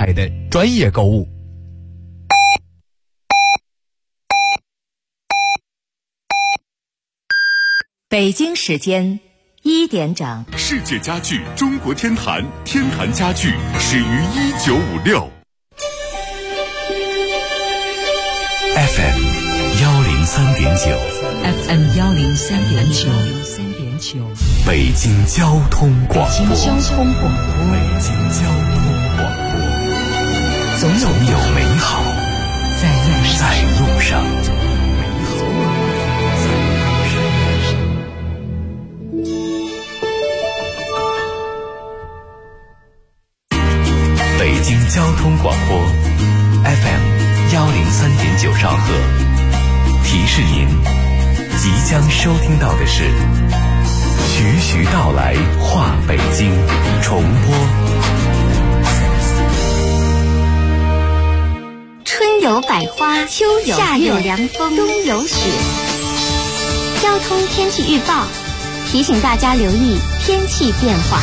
态的专业购物。 北京时间1点整， 世界家具中国天坛，天坛家具始于1956。 FM 103.9 FM 103.9， 北京交通广播。 北京交通广播，总有美好在路上。 北京交通广播 FM 103.9兆赫，提示您即将收听到的是徐徐道来话北京重播。 春有百花，秋有夏有凉风，冬有雪。交通天气预报提醒大家留意天气变化。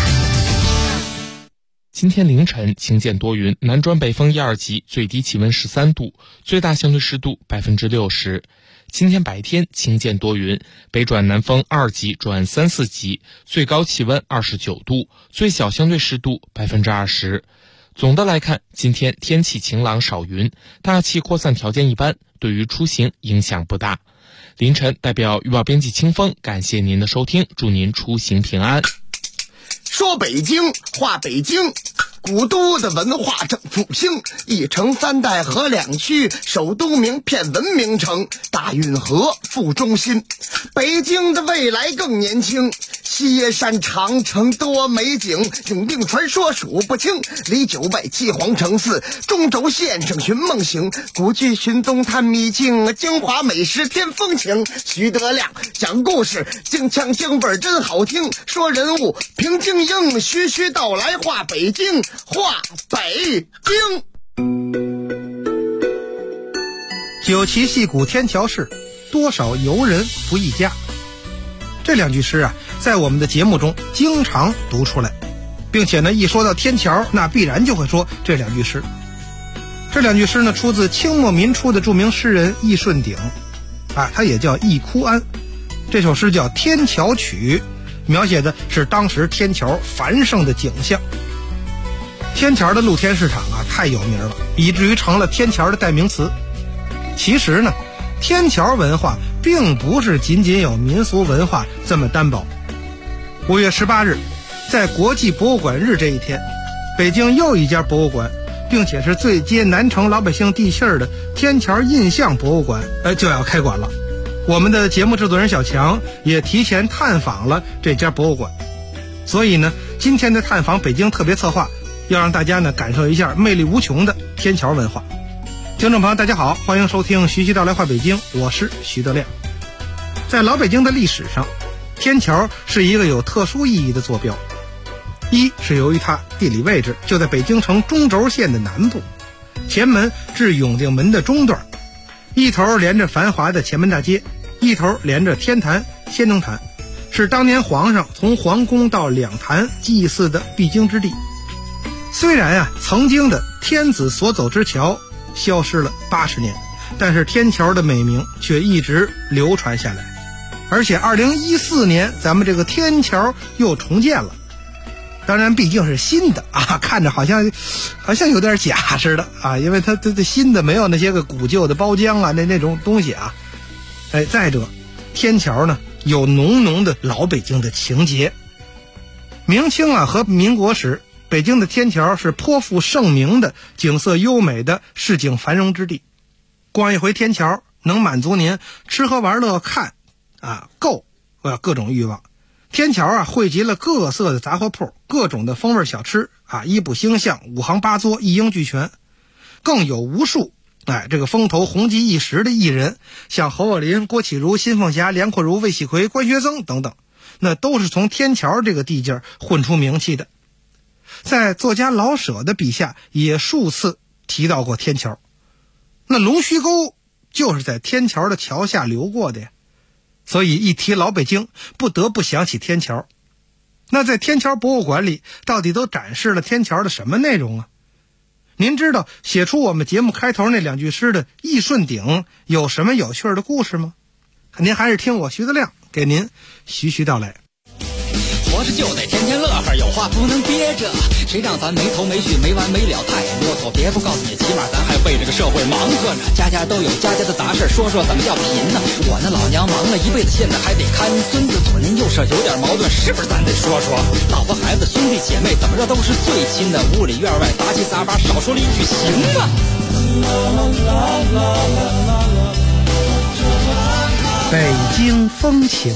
今天凌晨晴间多云，南转北风1、2级，最低气温13度，最大相对湿度60%。今天白天晴间多云，北转南风2级转3、4级，最高气温29度，最小相对湿度20%。总的来看，今天天气晴朗少云，大气扩散条件一般，对于出行影响不大。凌晨代表预报编辑清风，感谢您的收听，祝您出行平安。 说北京话北京，古都的文化正复兴，一城3代合2区，首都名片文明城，大运河副中心。北京的未来更年轻，西山长城多美景，永定传说数不清，离9外七皇城寺，中轴线上寻梦行，古剧寻踪探秘境，京华美食添风情。徐德亮讲故事，京腔京味真好听，说人物评京英，徐徐道来话北京，话北京。 九旗戏鼓天桥事，多少游人不一家。这2句诗啊，在我们的节目中经常读出来，并且呢，一说到天桥，那必然就会说这2句诗。这2句诗呢，出自清末民初的著名诗人易顺鼎，他也叫易枯庵。这首诗叫《天桥曲》，描写的是当时天桥繁盛的景象。天桥的露天市场太有名了，以至于成了天桥的代名词。其实呢，天桥文化并不是仅仅有民俗文化这么单薄。5月18日，在国际博物馆日这一天，北京又一家博物馆，并且是最接南城老百姓地气儿的天桥印象博物馆就要开馆了。我们的节目制作人小强也提前探访了这家博物馆，所以呢，今天的探访北京特别策划，要让大家呢感受一下魅力无穷的天桥文化。听众朋友大家好，欢迎收听徐徐道来话北京，我是徐德亮。在老北京的历史上，天桥是一个有特殊意义的坐标。一是由于它地理位置就在北京城中轴线的南部，前门至永定门的中段，一头连着繁华的前门大街，一头连着天坛、先农坛，是当年皇上从皇宫到两坛祭祀的必经之地。虽然曾经的天子所走之桥消失了80年，但是天桥的美名却一直流传下来。而且2014年咱们这个天桥又重建了，当然毕竟是新的看着好像有点假似的因为它新的没有那些个古旧的包浆那种东西再者，天桥呢有浓浓的老北京的情节。明清和民国时，北京的天桥是颇负盛名的景色优美的市井繁荣之地。逛一回天桥能满足您吃喝玩乐看购各种欲望。天桥汇集了各色的杂货铺，各种的风味小吃衣不兴相，五行八作，一应俱全。更有无数这个风头红极一时的艺人，像侯宝林、郭启儒、辛凤霞、梁阔如、魏喜奎、关学增等等，那都是从天桥这个地界混出名气的。在作家老舍的笔下也数次提到过天桥，那龙须沟就是在天桥的桥下流过的呀。所以一提老北京，不得不想起天桥。那在天桥博物馆里，到底都展示了天桥的什么内容您知道写出我们节目开头那2句诗的易顺鼎有什么有趣的故事吗？您还是听我徐德亮给您徐徐道来。 活着就得天天乐呵，有话不能憋着，谁让咱没头没绪没完没了，太啰嗦。别不告诉你，起码咱还为这个社会忙活呢。家家都有家家的杂事，说说怎么叫贫呢？我那老娘忙了一辈子，现在还得看孙子，左邻右舍有点矛盾，是不是咱得说说？老婆孩子兄弟姐妹怎么着都是最亲的，屋里院外杂七杂八，少说了一句行吗？ 北京风情。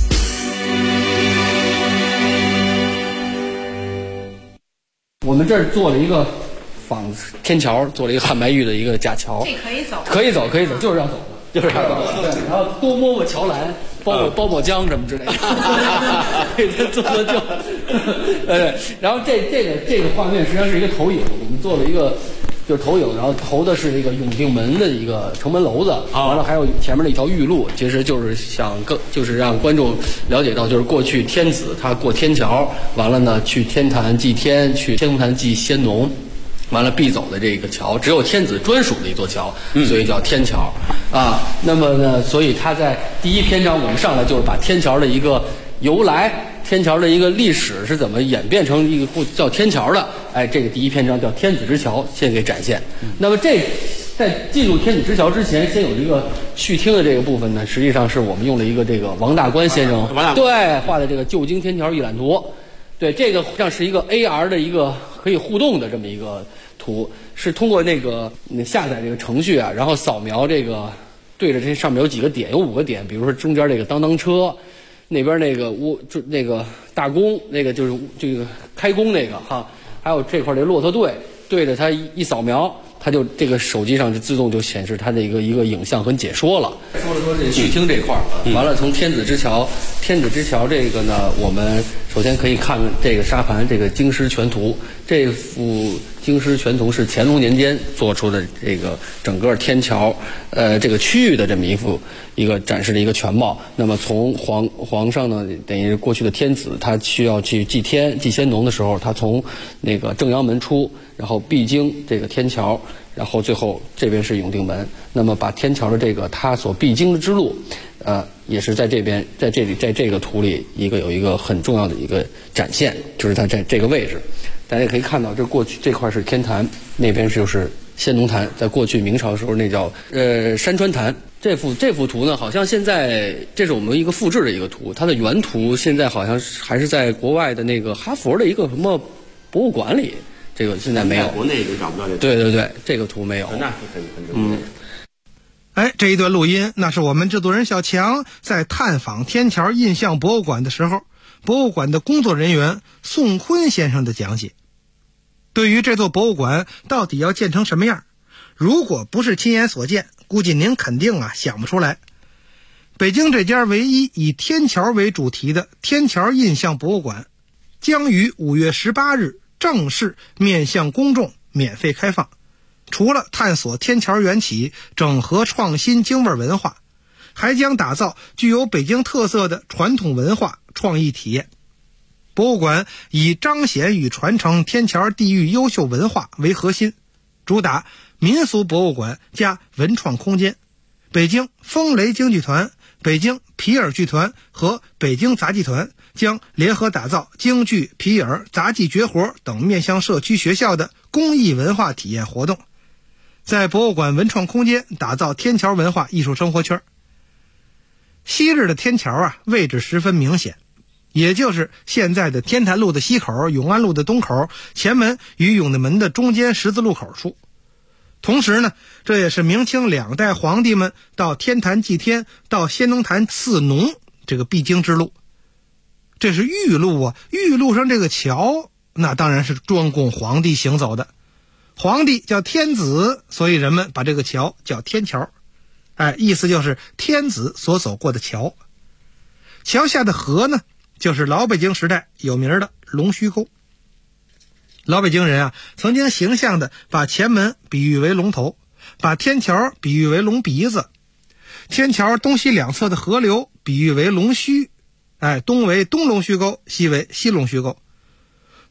我们这儿做了一个仿天桥，做了一个汉白玉的一个假桥。 这可以走， 可以走，可以走，就是要走的，就是要走的。对，然后多摸摸桥栏，包包浆什么之类的，对，做就，然后这个画面实际上是一个投影，我们做了一个就是投影，然后投的是这个永定门的一个城门楼子，完了还有前面的一条玉路，其实就是就是让观众了解到，就是过去天子他过天桥，完了呢去天坛祭天，去天坛祭先农，完了必走的这个桥，只有天子专属的一座桥，所以叫天桥啊。那么呢，所以他在第一篇章我们上来就是把天桥的一个由来。天桥的一个历史是怎么演变成一个叫天桥的？哎，这个第一篇章叫天子之桥，先给展现。那么在进入天子之桥之前，先有一个序听的这个部分呢，实际上是我们用了一个这个王大官先生对画的这个旧京天桥一览图。对，这个像是一个 AR 的一个可以互动的这么一个图，是通过那个下载这个程序啊，然后扫描这个对着这上面有几个点，有5个点，比如说中间这个当当车。那边那个那个大工，那个就是这个开工那个哈，还有这块这骆驼队，对着它一扫描，它就这个手机上就自动就显示它的一个影像和解说了。说这序听这块完了从天子之桥这个呢，我们首先可以看这个沙盘这个京师全图，这幅京师全图是乾隆年间做出的这个整个天桥这个区域的这么一个展示的一个全貌。那么从皇上呢，等于过去的天子，他需要去祭天祭先农的时候，他从那个正阳门出，然后必经这个天桥，然后最后这边是永定门。那么把天桥的这个他所必经的之路也是在这边，在这个图里有一个很重要的一个展现，就是它在这个位置。大家可以看到，这过去这块是天坛，那边就是先农坛，在过去明朝的时候那叫山川坛。这幅图呢，好像现在这是我们一个复制的一个图，它的原图现在好像还是在国外的那个哈佛的一个什么博物馆里，这个现在没有， 国内就找不到这个。 对，这个图没有。 那是很正确。 哎，这一段录音，那是我们制作人小强在探访天桥印象博物馆的时候，博物馆的工作人员宋坤先生的讲解。对于这座博物馆到底要建成什么样，如果不是亲眼所见，估计您肯定想不出来。北京这家唯一以天桥为主题的天桥印象博物馆，将于5月18日正式面向公众免费开放。除了探索天桥缘起，整合创新京味文化，还将打造具有北京特色的传统文化创意体验。博物馆以彰显与传承天桥地域优秀文化为核心，主打民俗博物馆加文创空间。北京风雷京剧团、北京皮尔剧团和北京杂技团将联合打造京剧、皮尔、杂技绝活等面向社区学校的公益文化体验活动，在博物馆文创空间打造天桥文化艺术生活圈。昔日的天桥位置十分明显，也就是现在的天坛路的西口、永安路的东口、前门与永定门的中间十字路口处。同时呢，这也是明清2代皇帝们到天坛祭天、到先农坛祀农这个必经之路。这是玉路玉路上这个桥，那当然是专供皇帝行走的。皇帝叫天子，所以人们把这个桥叫天桥。意思就是天子所走过的桥。桥下的河呢，就是老北京时代有名的龙须沟。老北京人曾经形象地把前门比喻为龙头，把天桥比喻为龙鼻子，天桥东西两侧的河流比喻为龙须，东为东龙须沟，西为西龙须沟。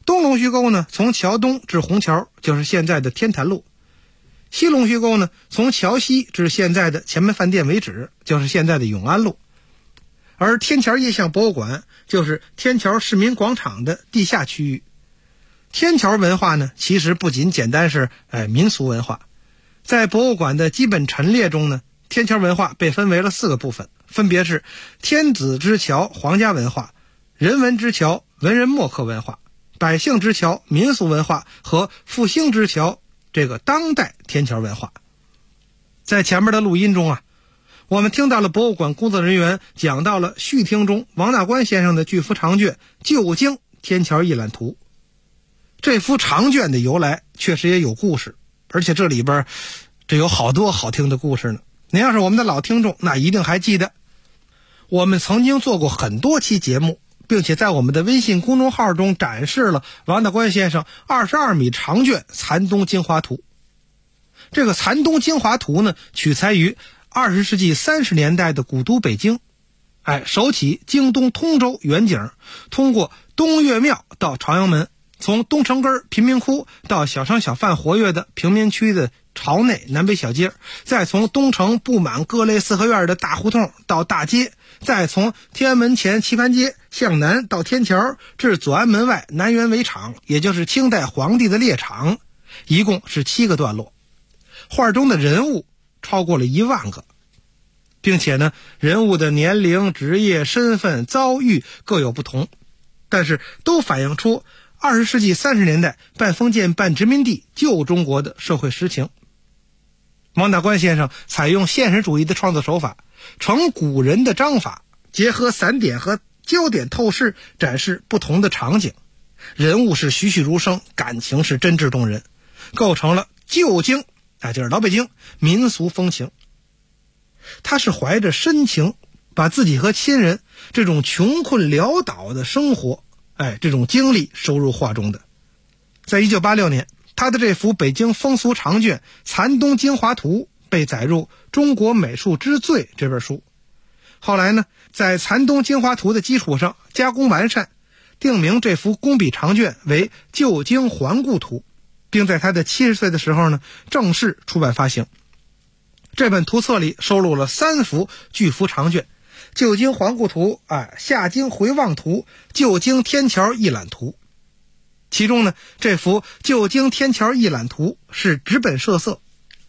东龙须沟呢，从桥东至虹桥就是现在的天坛路；西龙须沟呢，从桥西至现在的前门饭店为止，就是现在的永安路。而天桥印象博物馆就是天桥市民广场的地下区域。天桥文化呢，其实不仅简单是民俗文化，在博物馆的基本陈列中呢，天桥文化被分为了4个部分，分别是天子之桥皇家文化、人文之桥文人墨客文化、百姓之桥民俗文化和复兴之桥这个当代天桥文化。在前面的录音中啊，我们听到了博物馆工作人员讲到了序听中王大观先生的巨幅长卷《旧京天桥一览图》。这幅长卷的由来确实也有故事，而且这里边这有好多好听的故事呢。您要是我们的老听众，那一定还记得我们曾经做过很多期节目，并且在我们的微信公众号中展示了王大观先生22米长卷《残东精华图》。这个《残东精华图》呢，取材于20世纪30年代的古都北京，首起京东通州远景，通过东岳庙到朝阳门，从东城根贫民窟到小商小贩活跃的平民区的朝内南北小街，再从东城布满各类四合院的大胡同到大街，再从天安门前棋盘街向南到天桥至左安门外南园围场，也就是清代皇帝的猎场，一共是7个段落。画中的人物超过了1万个，并且呢，人物的年龄、职业、身份、遭遇各有不同，但是都反映出20世纪30年代半封建半殖民地旧中国的社会实情。王大观先生采用现实主义的创作手法，承古人的章法，结合散点和焦点透视，展示不同的场景，人物是栩栩如生，感情是真挚动人，构成了旧京就是老北京民俗风情。他是怀着深情，把自己和亲人这种穷困潦倒的生活这种经历收入画中的。在1986年，他的这幅北京风俗长卷《残东精华图》被载入《中国美术之最》这本书。后来呢，在《残东精华图》的基础上加工完善，定名这幅工笔长卷为《旧京环顾图》，并在他的70岁的时候呢，正式出版发行。这本图册里收录了3幅巨幅长卷：《旧京环顾图》、下京回望图、《旧京天桥一览图》。其中呢，这幅《旧京天桥一览图》是纸本设色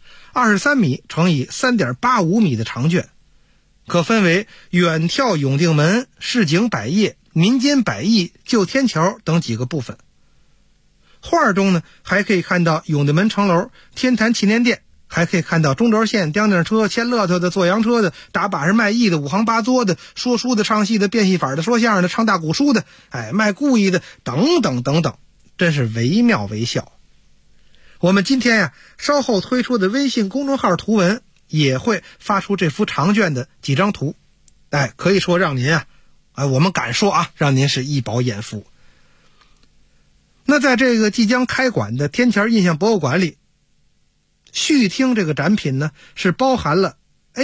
，23米乘以3.85米的长卷，可分为远眺永定门、市井百业、民间百艺、旧天桥等几个部分。画中呢，还可以看到永定门城楼、天坛祈年殿，还可以看到中轴线、吊顶车、牵骆驼的、坐洋车的、打把式卖艺的、五行八作的、说书的、唱戏的、变戏法的、说相声的、唱大鼓书的，卖故意的，等等等等，真是惟妙惟肖。我们今天稍后推出的微信公众号图文也会发出这幅长卷的几张图，可以说让您我们敢说让您是一饱眼福。那在这个即将开馆的天桥印象博物馆里，序听这个展品呢，是包含了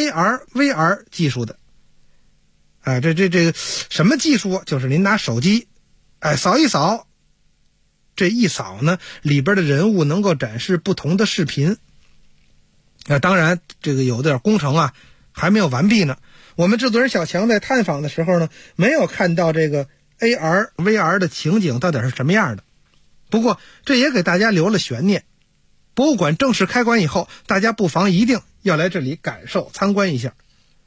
AR、VR 技术的。这个什么技术？就是您拿手机扫一扫，这一扫呢，里边的人物能够展示不同的视频。当然这个有点工程还没有完毕呢。我们制作人小强在探访的时候呢，没有看到这个 AR、VR 的情景到底是什么样的。不过这也给大家留了悬念。博物馆正式开馆以后，大家不妨一定要来这里感受参观一下。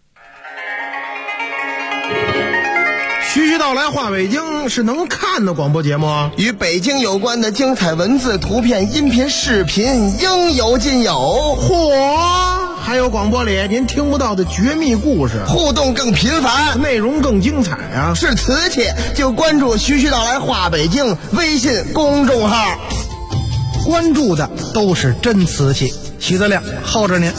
徐徐道来话北京是能看的广播节目， 与北京有关的精彩文字、图片、音频、视频应有尽有。 嚯！还有广播里您听不到的绝密故事， 互动更频繁， 内容更精彩是瓷器就关注徐徐道来话北京微信公众号， 关注的都是真瓷器。徐德亮候着您。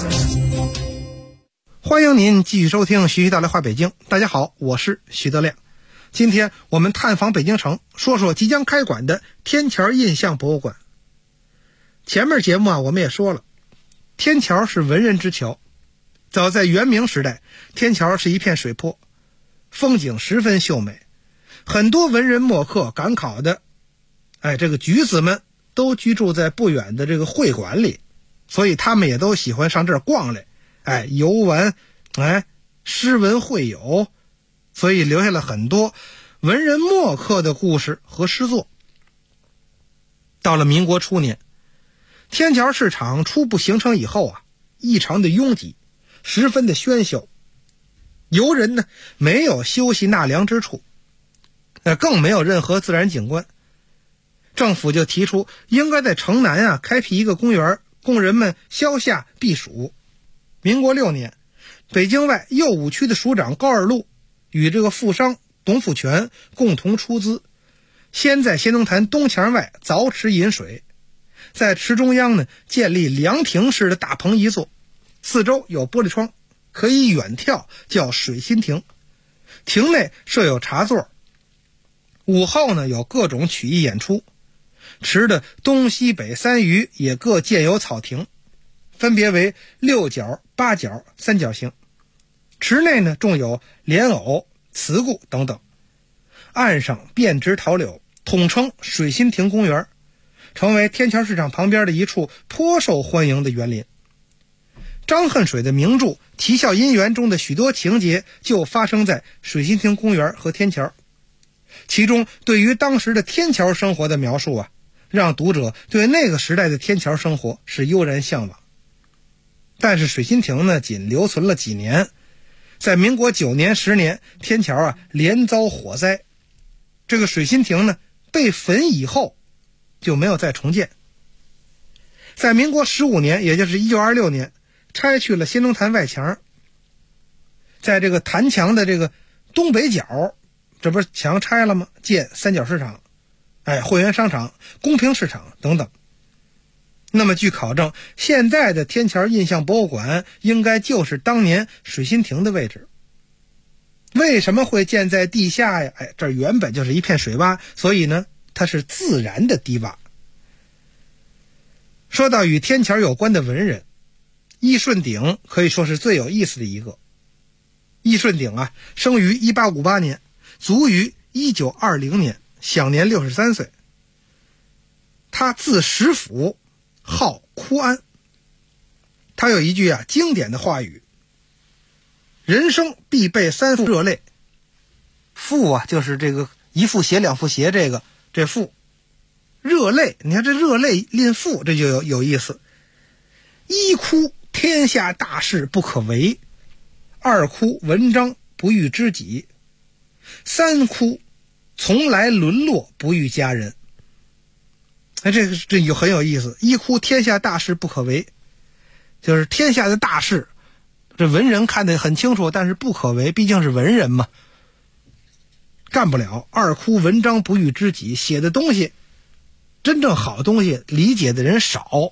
欢迎您继续收听徐徐道来话北京。大家好，我是徐德亮。今天我们探访北京城，说说即将开馆的天桥印象博物馆。前面节目我们也说了，天桥是文人之桥。早在元明时代，天桥是一片水泊，风景十分秀美。很多文人墨客赶考的这个举子们都居住在不远的这个会馆里，所以他们也都喜欢上这儿逛来，游玩，诗文会友，所以留下了很多文人墨客的故事和诗作。到了民国初年，天桥市场初步形成以后异常的拥挤，十分的喧嚣，游人呢没有休息纳凉之处，更没有任何自然景观。政府就提出应该在城南开辟一个公园，供人们消夏避暑。民国6年，北京外右五区的署长高二路与这个富商董福全共同出资，先在仙农坛东墙外凿池引水，在池中央呢建立凉亭式的大棚一座，四周有玻璃窗，可以远眺，叫水心亭。亭内设有茶座，午后呢有各种曲艺演出。池的东西北3隅也各建有草亭，分别为6角、8角、3角形。池内呢种有莲藕、慈固等等，岸上遍植桃柳，统称水心亭公园，成为天桥市场旁边的一处颇受欢迎的园林。张恨水的名著《啼笑姻缘》中的许多情节就发生在水心亭公园和天桥，其中对于当时的天桥生活的描述让读者对那个时代的天桥生活是悠然向往。但是水心亭呢仅留存了几年，在民国9年、10年，天桥连遭火灾，这个水心亭呢被焚以后就没有再重建。在民国15年，也就是1926年，拆去了仙农坛外墙，在这个坛墙的这个东北角，这不是墙拆了吗？建三角市场，会员商场、公平市场等等。那么据考证，现在的天桥印象博物馆应该就是当年水心亭的位置。为什么会建在地下呀？这原本就是一片水洼，所以呢它是自然的低洼。说到与天桥有关的文人，易顺鼎可以说是最有意思的一个。易顺鼎生于1858年，卒于1920年，享年63岁。他字石甫，号枯安。他有一句经典的话语：人生必备3副热泪。腹就是这个一腹斜两腹斜，这腹。热泪，你看这热泪吝腹，这就有意思。一哭天下大事不可为，二哭文章不遇知己，三哭从来沦落不遇佳人。这就很有意思。一哭天下大事不可为，就是天下的大事，这文人看得很清楚，但是不可为，毕竟是文人嘛，干不了。二哭文章不遇知己，写的东西真正好东西理解的人少，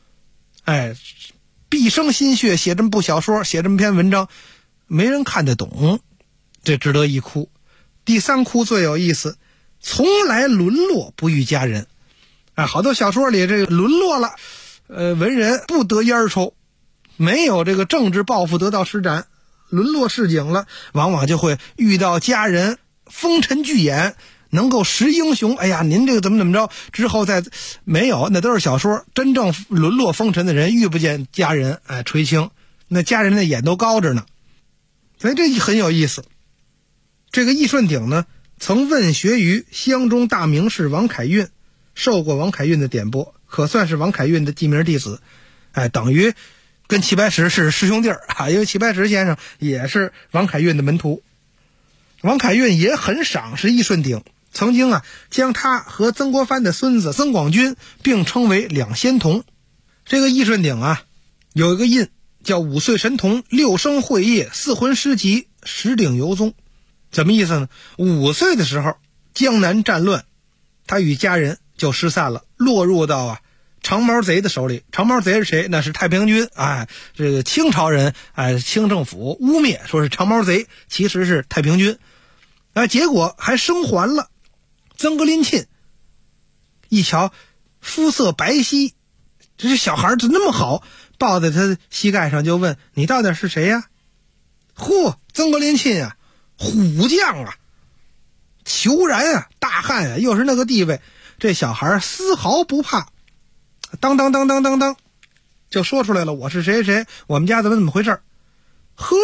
毕生心血写这么部小说，写这么篇文章，没人看得懂，这值得一哭。第三哭最有意思，从来沦落不遇佳人。好多小说里这个沦落了，文人不得烟抽，没有这个政治抱负得到施展，沦落市井了，往往就会遇到佳人，风尘巨眼，能够识英雄。您这个怎么着，之后再没有，那都是小说。真正沦落风尘的人遇不见佳人，垂青，那佳人的眼都高着呢。所以这很有意思。这个易顺鼎呢，曾问学于湘中大名士王凯运，受过王凯运的点拨，可算是王凯运的记名弟子，等于跟齐白石是师兄弟因为齐白石先生也是王凯运的门徒。王凯运也很赏识易顺鼎，曾经将他和曾国藩的孙子曾广钧并称为两仙童。这个易顺鼎有一个印叫5岁神童，6生会业，4魂诗集，10鼎游踪。怎么意思呢？5岁的时候江南战乱，他与家人就失散了，落入到长毛贼的手里。长毛贼是谁？那是太平军，这个清朝人，清政府污蔑说是长毛贼，其实是太平军。结果还生还了。曾格林沁一瞧肤色白皙，这小孩怎么那么好，抱在他膝盖上就问：你到底是谁呀？曾格林沁虎将虬然大汉又是那个地位， 这小孩丝毫不怕，当当当当当当就说出来了，我是谁谁，我们家怎么回事。呵，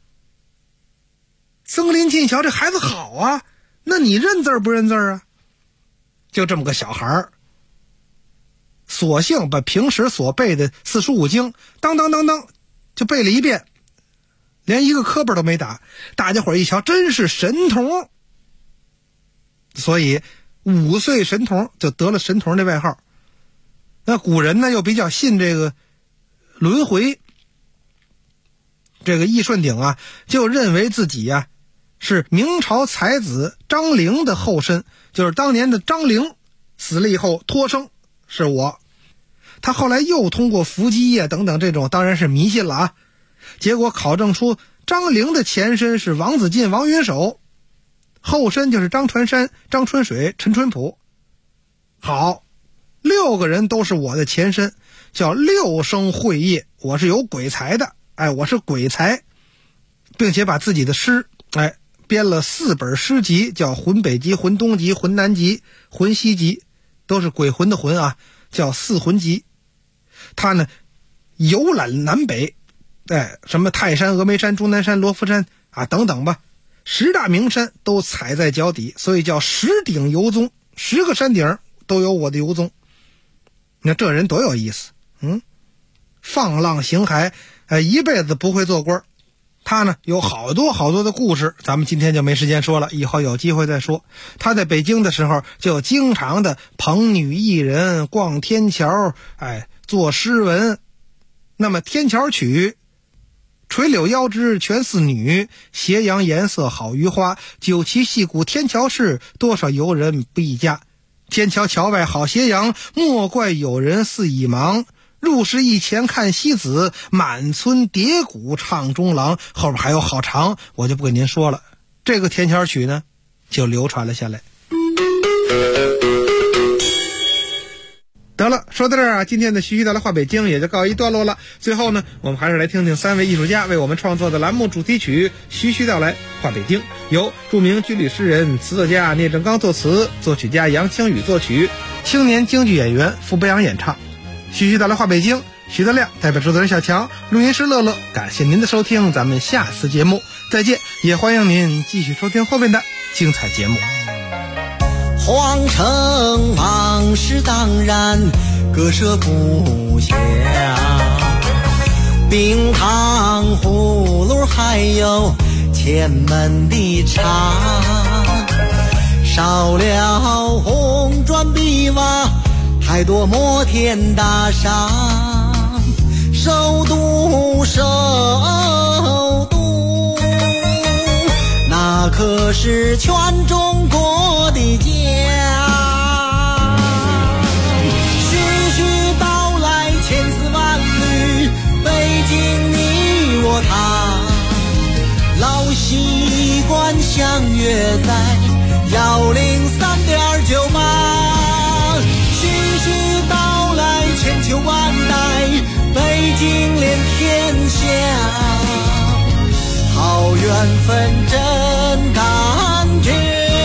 曾林进瞧这孩子好啊，那你认字不认字啊？就这么个小孩，索性把平时所背的四书五经当当当当就背了一遍，连一个磕巴都没打。大家伙一瞧，真是神童，所以5岁神童就得了神童的外号。那古人呢又比较信这个轮回，这个易顺鼎啊就认为自己啊是明朝才子张陵的后身，就是当年的张陵死了以后托生是我。他后来又通过伏击呀等等这种当然是迷信了啊，结果考证出张陵的前身是王子晋、王云手，后身就是张传山、张春水、陈春浦。好，6个人都是我的前身，叫6生会业，我是有鬼才的，我是鬼才，并且把自己的诗编了4本诗集，叫浑北集、浑东集、浑南集、浑西集，都是鬼魂的魂啊，叫4魂集。他呢游览南北，什么泰山、峨眉山、终南山、罗浮山啊等等吧，10大名山都踩在脚底，所以叫10顶游踪，10个山顶都有我的游踪。那这人多有意思，放浪形骸，一辈子不会做官。他呢有好多好多的故事，咱们今天就没时间说了，以后有机会再说。他在北京的时候就经常的捧女艺人，逛天桥，做诗文。那么天桥曲，垂柳腰肢全似女，斜阳颜色好于花，酒旗戏鼓天桥市，多少游人不一家。天桥桥外好斜阳，莫怪有人似已忙。入市一前看西子，满村叠鼓唱中郎。后边还有好长，我就不跟您说了。这个天桥曲呢就流传了下来。得了，说到这儿啊，今天的徐徐道来话北京也就告一段落了。最后呢，我们还是来听听3位艺术家为我们创作的栏目主题曲《徐徐道来话北京》，由著名军旅诗人、词作家聂正刚作词，作曲家杨清宇作曲，青年京剧演员傅北阳演唱。徐徐道来话北京，徐德亮代表制作人小强，录音师乐乐，感谢您的收听，咱们下次节目再见，也欢迎您继续收听后面的精彩节目。 皇城往事当然割舍不下，冰糖葫芦还有前门的茶，少了红砖碧瓦，太多摩天大厦，首都首都，那可是全中国的家。徐徐道来千丝万缕，北京你我他，老习惯相约在103.9码。徐徐道来千秋万代，北京连天下，好缘分真感觉，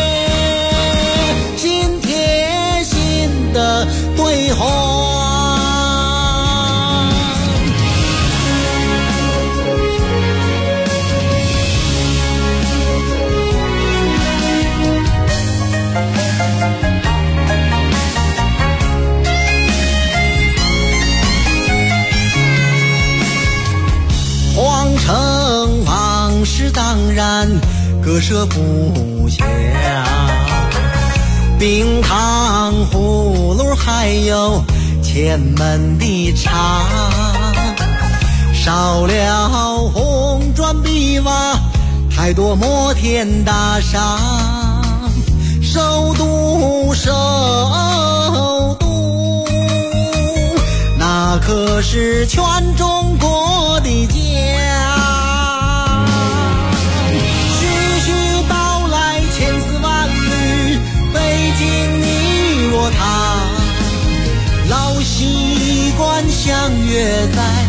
心贴心的对话。皇城往事当然割舍不下，冰糖葫芦还有前门的茶，少了红砖碧瓦，太多摩天大厦，首都首都，那可是全中国的家。徐徐道来千丝万缕，北京你我他，老习惯相约在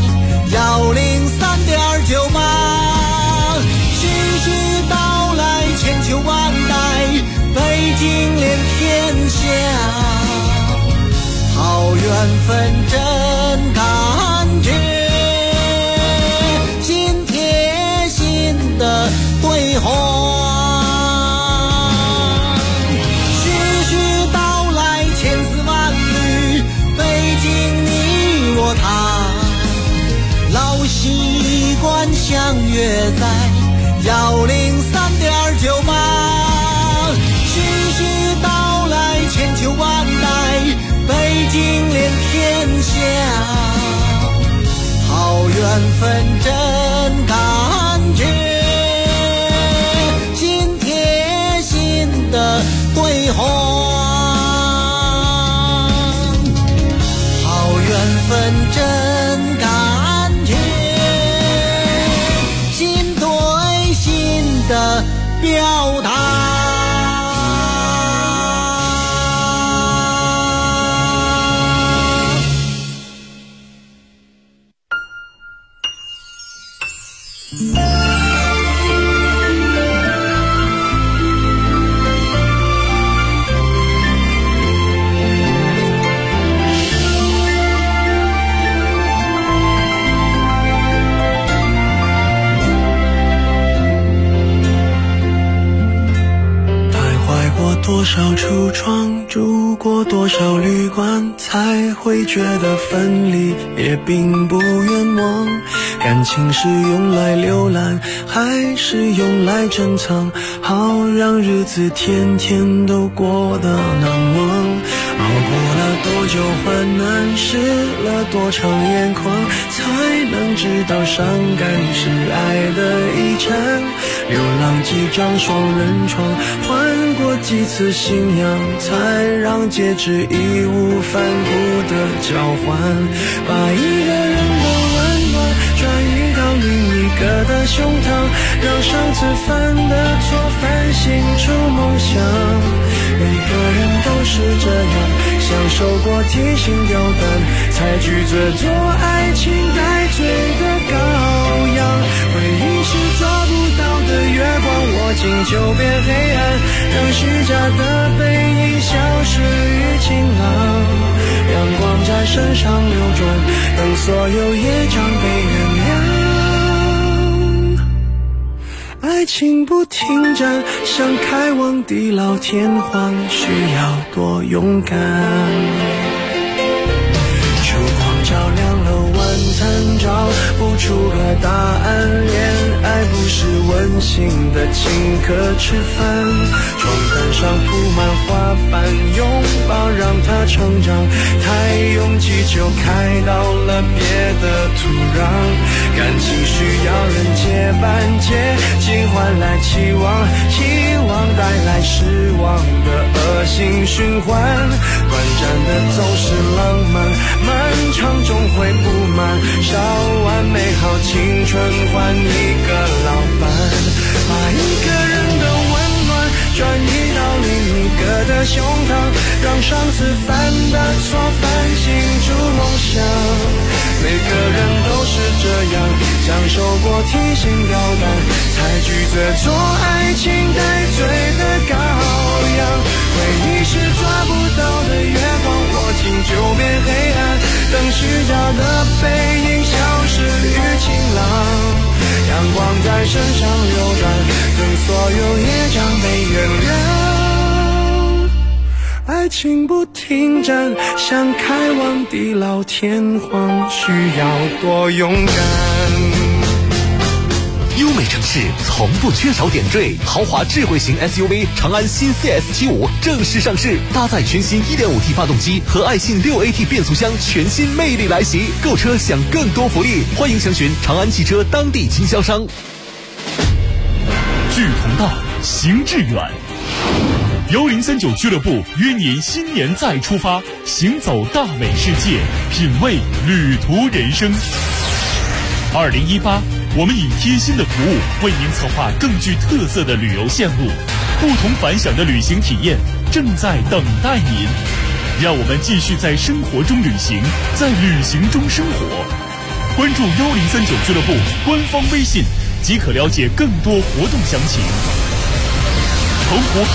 103.9码。徐徐道来千秋万代，北京连天下， 缘分真感觉，心贴心的对话，徐徐道来千丝万缕，北京你我他，老习惯相约在103.98，徐徐道来千秋万代，北京连天下，好缘分真感觉，心贴心的对话，好缘分真感觉，心对心的表达。 多少橱窗，住过多少旅馆，才会觉得分离也并不冤枉。感情是用来浏览，还是用来珍藏？好让日子天天都过得难忘。熬过了多久患难，湿了多长眼眶，才能知道伤感是爱的遗产。流浪几张双人床，换过几次信仰，才让戒指义无反顾的交换。把一个人的温暖转移到另一个的胸膛，让上次犯的错反省出梦想。每个人都是这样，享受过提心吊胆，才拒绝做爱情带罪的羔羊。回忆是抓不到的月光，握紧就变黑暗，让虚假的背影消失于晴朗。阳光在身上流转，等所有业障被原谅。爱情不停站，想开往地老天荒，需要多勇敢。烛光照亮了晚餐，找不出个答案。恋爱不是温馨的请客吃饭，床单上铺满花瓣，拥抱让它成长。太拥挤就开到了别的土壤，感情需要人结伴，接近换来期望，期望带来失望的恶性循环。短暂的总是浪漫，漫长终会不满，烧完美好青春换一个老伴。把一个人的温暖转移到另一个的胸膛，让上次犯的错反省出梦想。每个人都是这样，享受过提心吊胆，才拒绝做爱情带罪的羔羊。回忆是抓不到的月光，握紧就变黑暗，等虚假的背影消失于晴朗。阳光在身上流转，等所有业障被原谅。爱情不停站，想开往地老天荒，需要多勇敢。 优美城市从不缺少点缀，豪华智慧型 SUV 长安新 CS75 正式上市，搭载全新 1.5T 发动机和爱信 6AT 变速箱，全新魅力来袭。购车享更多福利，欢迎详询长安汽车当地经销商。 志同道，行致远。1039俱乐部约您新年再出发，行走大美世界，品味旅途人生。2018，我们以贴心的服务为您策划更具特色的旅游线路，不同凡响的旅行体验正在等待您。让我们继续在生活中旅行，在旅行中生活。关注1039俱乐部官方微信，即可了解更多活动详情。澎湖